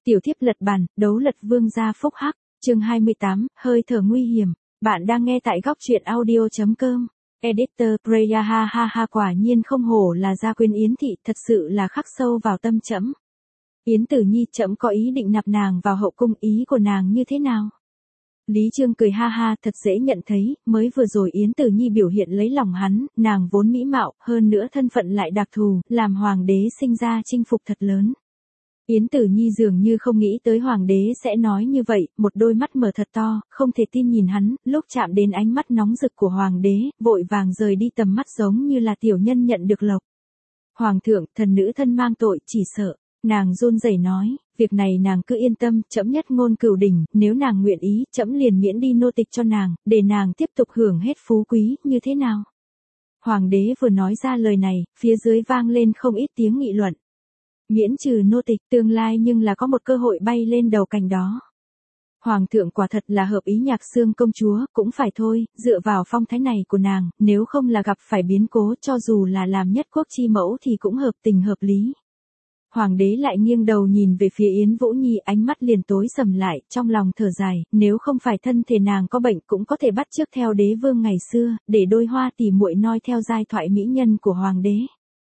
Tiểu thiếp lật bàn, đấu lật vương gia phúc hắc, chương 28, hơi thở nguy hiểm. Bạn đang nghe tại góc truyện audio.com. Editor Preya ha ha ha, quả nhiên không hổ là gia quyến Yến thị, thật sự là khắc sâu vào tâm trẫm. Yến Tử Nhi, trẫm có ý định nạp nàng vào hậu cung, ý của nàng như thế nào? Lý Chương cười ha ha, thật dễ nhận thấy, mới vừa rồi Yến Tử Nhi biểu hiện lấy lòng hắn, nàng vốn mỹ mạo, hơn nữa thân phận lại đặc thù, làm hoàng đế sinh ra chinh phục thật lớn. Yến Tử Nhi dường như không nghĩ tới hoàng đế sẽ nói như vậy, một đôi mắt mở thật to, không thể tin nhìn hắn, lúc chạm đến ánh mắt nóng rực của hoàng đế, vội vàng rời đi tầm mắt giống như là tiểu nhân nhận được lộc. Hoàng thượng, thần nữ thân mang tội, chỉ sợ. Nàng run rẩy nói, việc này nàng cứ yên tâm, trẫm nhất ngôn cửu đỉnh, nếu nàng nguyện ý, trẫm liền miễn đi nô tịch cho nàng, để nàng tiếp tục hưởng hết phú quý, như thế nào? Hoàng đế vừa nói ra lời này, phía dưới vang lên không ít tiếng nghị luận. Miễn trừ nô tịch, tương lai nhưng là có một cơ hội bay lên đầu cành đó. Hoàng thượng quả thật là hợp ý Nhạc Xương công chúa, cũng phải thôi, dựa vào phong thái này của nàng, nếu không là gặp phải biến cố, cho dù là làm nhất quốc chi mẫu thì cũng hợp tình hợp lý. Hoàng đế lại nghiêng đầu nhìn về phía Yến Vũ Nhi, ánh mắt liền tối sầm lại, trong lòng thở dài, nếu không phải thân thể nàng có bệnh cũng có thể bắt chước theo đế vương ngày xưa, để đôi hoa tỉ muội noi theo giai thoại mỹ nhân của hoàng đế.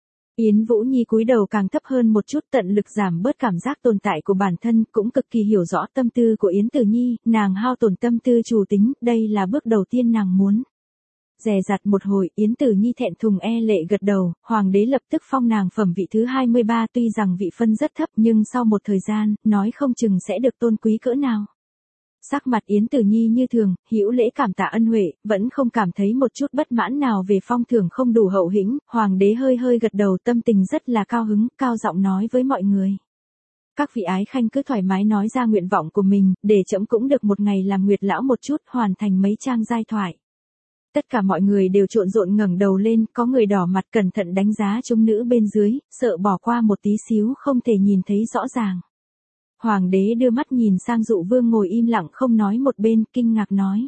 Yến Vũ Nhi cúi đầu càng thấp hơn một chút, tận lực giảm bớt cảm giác tồn tại của bản thân, cũng cực kỳ hiểu rõ tâm tư của Yến Tử Nhi, nàng hao tổn tâm tư chủ tính, đây là bước đầu tiên nàng muốn. Dè dặt một hồi, Yến Tử Nhi thẹn thùng e lệ gật đầu, hoàng đế lập tức phong nàng phẩm vị thứ 23, tuy rằng vị phân rất thấp nhưng sau một thời gian, nói không chừng sẽ được tôn quý cỡ nào. Sắc mặt Yến Tử Nhi như thường, hữu lễ cảm tạ ân huệ, vẫn không cảm thấy một chút bất mãn nào về phong thưởng không đủ hậu hĩnh, hoàng đế hơi hơi gật đầu, tâm tình rất là cao hứng, cao giọng nói với mọi người. Các vị ái khanh cứ thoải mái nói ra nguyện vọng của mình, để trẫm cũng được một ngày làm nguyệt lão một chút, hoàn thành mấy trang giai thoại. Tất cả mọi người đều trộn rộn ngẩng đầu lên, có người đỏ mặt cẩn thận đánh giá chúng nữ bên dưới, sợ bỏ qua một tí xíu không thể nhìn thấy rõ ràng. Hoàng đế đưa mắt nhìn sang Dụ Vương ngồi im lặng không nói một bên, kinh ngạc nói.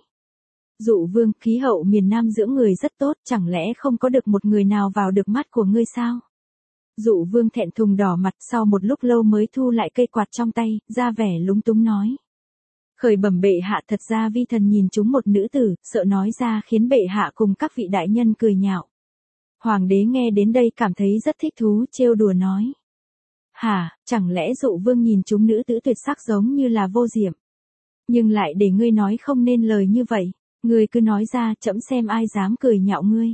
Dụ Vương, khí hậu miền Nam dưỡng người rất tốt, chẳng lẽ không có được một người nào vào được mắt của ngươi sao? Dụ Vương thẹn thùng đỏ mặt, sau một lúc lâu mới thu lại cây quạt trong tay, ra vẻ lúng túng nói. Khởi bẩm bệ hạ, thật ra vi thần nhìn chúng một nữ tử, sợ nói ra khiến bệ hạ cùng các vị đại nhân cười nhạo. Hoàng đế nghe đến đây cảm thấy rất thích thú, trêu đùa nói. Hả, chẳng lẽ Dụ Vương nhìn chúng nữ tử tuyệt sắc giống như là vô diệm? Nhưng lại để ngươi nói không nên lời như vậy, ngươi cứ nói ra, trẫm xem ai dám cười nhạo ngươi.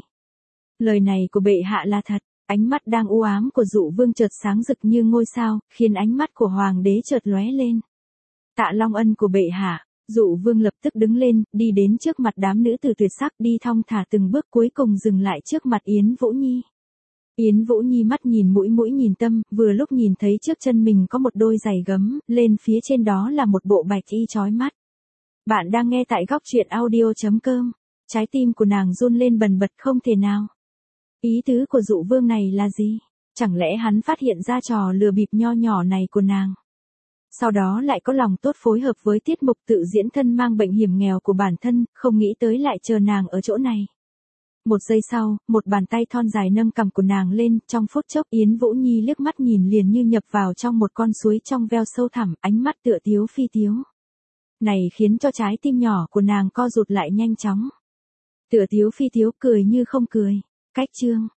Lời này của bệ hạ là thật, ánh mắt đang u ám của Dụ Vương chợt sáng rực như ngôi sao, khiến ánh mắt của hoàng đế chợt lóe lên. Tạ long ân của bệ hạ. Dụ Vương lập tức đứng lên, đi đến trước mặt đám nữ tử tuyệt sắc, đi thong thả từng bước, cuối cùng dừng lại trước mặt Yến Vũ Nhi. Yến Vũ Nhi mắt nhìn mũi mũi nhìn tâm, vừa lúc nhìn thấy trước chân mình có một đôi giày gấm, lên phía trên đó là một bộ bạch y chói mắt. Bạn đang nghe tại góc truyện audio.com. Trái tim của nàng run lên bần bật, không thể nào. Ý tứ của Dụ Vương này là gì? Chẳng lẽ hắn phát hiện ra trò lừa bịp nho nhỏ này của nàng? Sau đó lại có lòng tốt phối hợp với tiết mục tự diễn thân mang bệnh hiểm nghèo của bản thân, không nghĩ tới lại chờ nàng ở chỗ này. Một giây sau, một bàn tay thon dài nâng cằm của nàng lên, trong phút chốc Yến Vũ Nhi liếc mắt nhìn liền như nhập vào trong một con suối trong veo sâu thẳm, ánh mắt tựa tiếu phi tiếu. Này khiến cho trái tim nhỏ của nàng co rụt lại nhanh chóng. Tựa tiếu phi tiếu, cười như không cười. Cách chương.